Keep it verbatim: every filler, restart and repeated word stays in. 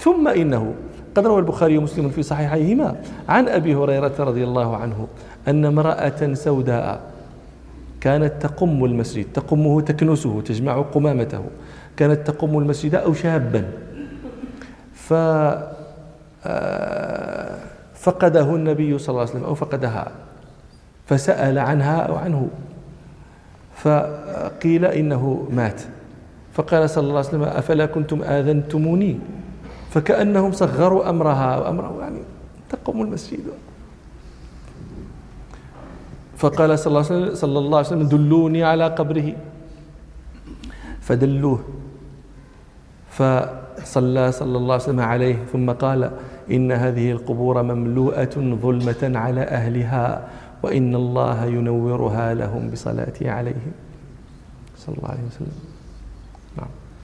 ثم إنه قد روى البخاري ومسلم في صحيحيهما عن أبي هريرة رضي الله عنه أن امرأة سوداء كانت تقم المسجد، تقمه تكنسه تجمع قمامته، كانت تقم المسجد أو شابا ففقده النبي صلى الله عليه وسلم أو فقدها فسأل عنها أو عنه فقيل إنه مات، فقال صلى الله عليه وسلم أفلا كنتم آذنتموني، فكأنهم صغروا أمرها وأمره يعني تقوم المسجد. فقال صلى الله عليه وسلم, صلى الله عليه وسلم دلوني على قبره، فدلوه فصلى صلى الله عليه وسلم عليه، ثم قال إن هذه القبور مملوءة ظلمة على أهلها وإن الله ينورها لهم بصلاته عليهم صلى الله عليه وسلم.